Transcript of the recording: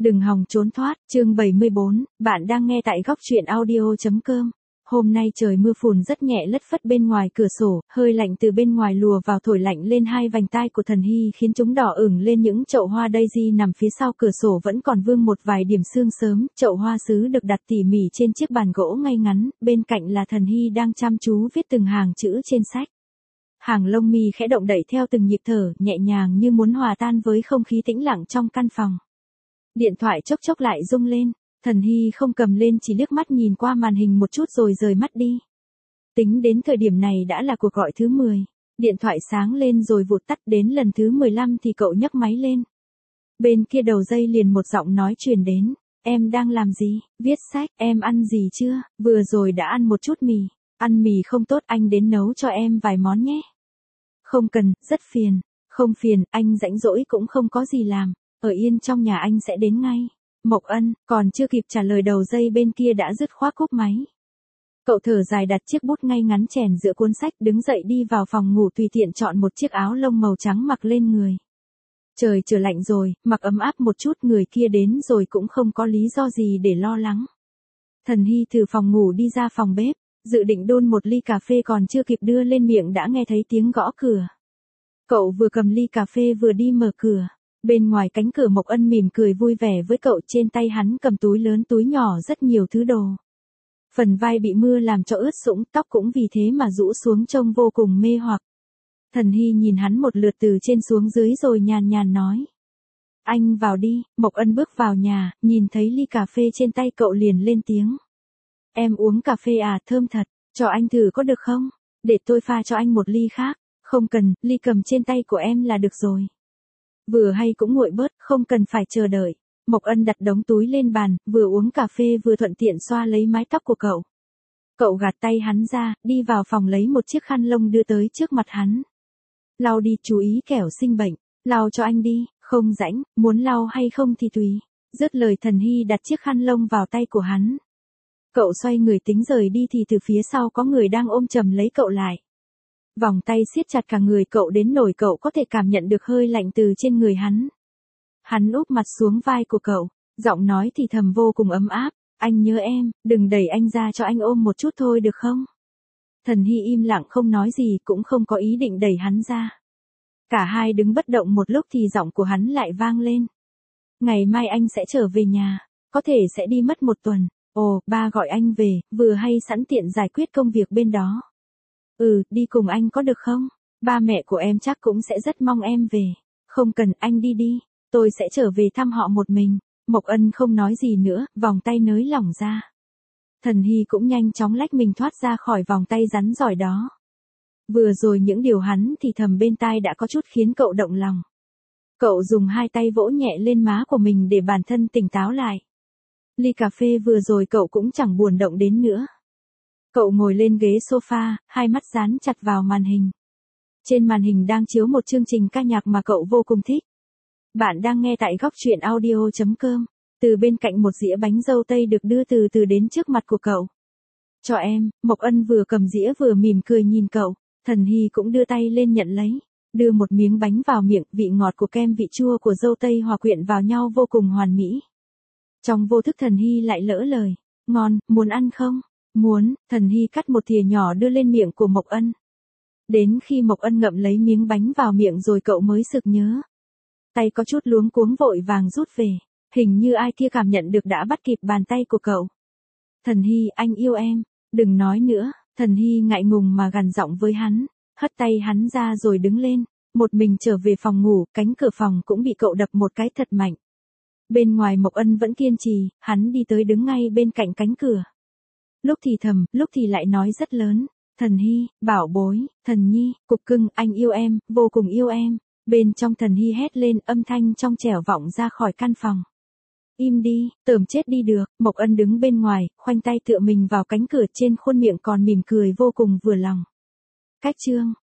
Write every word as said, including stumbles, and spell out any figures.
Đừng hòng trốn thoát, chương bảy mươi bốn, bạn đang nghe tại góc truyện audio.com. Hôm nay trời mưa phùn rất nhẹ lất phất bên ngoài cửa sổ, hơi lạnh từ bên ngoài lùa vào thổi lạnh lên hai vành tai của Thần Hy khiến chúng đỏ ửng lên. Những chậu hoa daisy nằm phía sau cửa sổ vẫn còn vương một vài điểm sương sớm, chậu hoa sứ được đặt tỉ mỉ trên chiếc bàn gỗ ngay ngắn, bên cạnh là Thần Hy đang chăm chú viết từng hàng chữ trên sách. Hàng lông mi khẽ động đậy theo từng nhịp thở, nhẹ nhàng như muốn hòa tan với không khí tĩnh lặng trong căn phòng. Điện thoại chốc chốc lại rung lên, Thần Hy không cầm lên, chỉ liếc mắt nhìn qua màn hình một chút rồi rời mắt đi. Tính đến thời điểm này đã là cuộc gọi thứ mười, điện thoại sáng lên rồi vụt tắt, đến lần thứ mười lăm thì cậu nhấc máy lên. Bên kia đầu dây liền một giọng nói truyền đến, em đang làm gì? Viết sách. Em ăn gì chưa? Vừa rồi đã ăn một chút mì. Ăn mì không tốt, anh đến nấu cho em vài món nhé. Không cần, rất phiền. Không phiền, anh rảnh rỗi cũng không có gì làm. Ở yên trong nhà, anh sẽ đến ngay. Mộc Ân, còn chưa kịp trả lời đầu dây bên kia đã dứt khoát cúp máy. Cậu thở dài đặt chiếc bút ngay ngắn chèn giữa cuốn sách, đứng dậy đi vào phòng ngủ, tùy tiện chọn một chiếc áo lông màu trắng mặc lên người. Trời trở lạnh rồi, mặc ấm áp một chút, người kia đến rồi cũng không có lý do gì để lo lắng. Thần Hy từ phòng ngủ đi ra phòng bếp, dự định đun một ly cà phê, còn chưa kịp đưa lên miệng đã nghe thấy tiếng gõ cửa. Cậu vừa cầm ly cà phê vừa đi mở cửa. Bên ngoài cánh cửa Mộc Ân mỉm cười vui vẻ với cậu, trên tay hắn cầm túi lớn túi nhỏ rất nhiều thứ đồ. Phần vai bị mưa làm cho ướt sũng, tóc cũng vì thế mà rũ xuống trông vô cùng mê hoặc. Thần Hy nhìn hắn một lượt từ trên xuống dưới rồi nhàn nhàn nói. Anh vào đi. Mộc Ân bước vào nhà, nhìn thấy ly cà phê trên tay cậu liền lên tiếng. Em uống cà phê à, thơm thật, cho anh thử có được không? Để tôi pha cho anh một ly khác. Không cần, ly cầm trên tay của em là được rồi. Vừa hay cũng nguội bớt, không cần phải chờ đợi. Mộc Ân đặt đống túi lên bàn, vừa uống cà phê vừa thuận tiện xoa lấy mái tóc của cậu. Cậu gạt tay hắn ra, đi vào phòng lấy một chiếc khăn lông đưa tới trước mặt hắn. Lau đi, chú ý kẻo sinh bệnh. Lau cho anh đi. Không rãnh, muốn lau hay không thì tùy. Dứt lời, Thần Hy đặt chiếc khăn lông vào tay của hắn. Cậu xoay người tính rời đi thì từ phía sau có người đang ôm chầm lấy cậu lại. Vòng tay siết chặt cả người cậu đến nỗi cậu có thể cảm nhận được hơi lạnh từ trên người hắn. Hắn úp mặt xuống vai của cậu, giọng nói thì thầm vô cùng ấm áp, anh nhớ em, đừng đẩy anh ra, cho anh ôm một chút thôi được không? Thần Hy im lặng không nói gì, cũng không có ý định đẩy hắn ra. Cả hai đứng bất động một lúc thì giọng của hắn lại vang lên. Ngày mai anh sẽ trở về nhà, có thể sẽ đi mất một tuần. Ồ, ba gọi anh về, vừa hay sẵn tiện giải quyết công việc bên đó. Ừ, đi cùng anh có được không? Ba mẹ của em chắc cũng sẽ rất mong em về. Không cần, anh đi đi, tôi sẽ trở về thăm họ một mình. Mộc Ân không nói gì nữa, vòng tay nới lỏng ra. Thần Hy cũng nhanh chóng lách mình thoát ra khỏi vòng tay rắn giỏi đó. Vừa rồi những điều hắn thì thầm bên tai đã có chút khiến cậu động lòng. Cậu dùng hai tay vỗ nhẹ lên má của mình để bản thân tỉnh táo lại. Ly cà phê vừa rồi cậu cũng chẳng buồn động đến nữa. Cậu ngồi lên ghế sofa, hai mắt dán chặt vào màn hình. Trên màn hình đang chiếu một chương trình ca nhạc mà cậu vô cùng thích. Bạn đang nghe tại góc truyện audio.com. Từ bên cạnh một dĩa bánh dâu tây được đưa từ từ đến trước mặt của cậu. Cho em. Mộc Ân vừa cầm dĩa vừa mỉm cười nhìn cậu. Thần Hy cũng đưa tay lên nhận lấy. Đưa một miếng bánh vào miệng, vị ngọt của kem vị chua của dâu tây hòa quyện vào nhau vô cùng hoàn mỹ. Trong vô thức Thần Hy lại lỡ lời. Ngon, muốn ăn không? Muốn. Thần Hy cắt một thìa nhỏ đưa lên miệng của Mộc Ân. Đến khi Mộc Ân ngậm lấy miếng bánh vào miệng rồi cậu mới sực nhớ. Tay có chút luống cuống vội vàng rút về. Hình như ai kia cảm nhận được đã bắt kịp bàn tay của cậu. Thần Hy, anh yêu em. Đừng nói nữa. Thần Hy ngại ngùng mà gằn giọng với hắn. Hất tay hắn ra rồi đứng lên. Một mình trở về phòng ngủ, cánh cửa phòng cũng bị cậu đập một cái thật mạnh. Bên ngoài Mộc Ân vẫn kiên trì, hắn đi tới đứng ngay bên cạnh cánh cửa. Lúc thì thầm, lúc thì lại nói rất lớn. Thần Hy, bảo bối, Thần Nhi, cục cưng, anh yêu em, vô cùng yêu em. Bên trong Thần Hy hét lên, âm thanh trong trẻo vọng ra khỏi căn phòng. Im đi, tởm chết đi được. Mộc Ân đứng bên ngoài, khoanh tay tựa mình vào cánh cửa, trên khuôn miệng còn mỉm cười vô cùng vừa lòng. Cách chương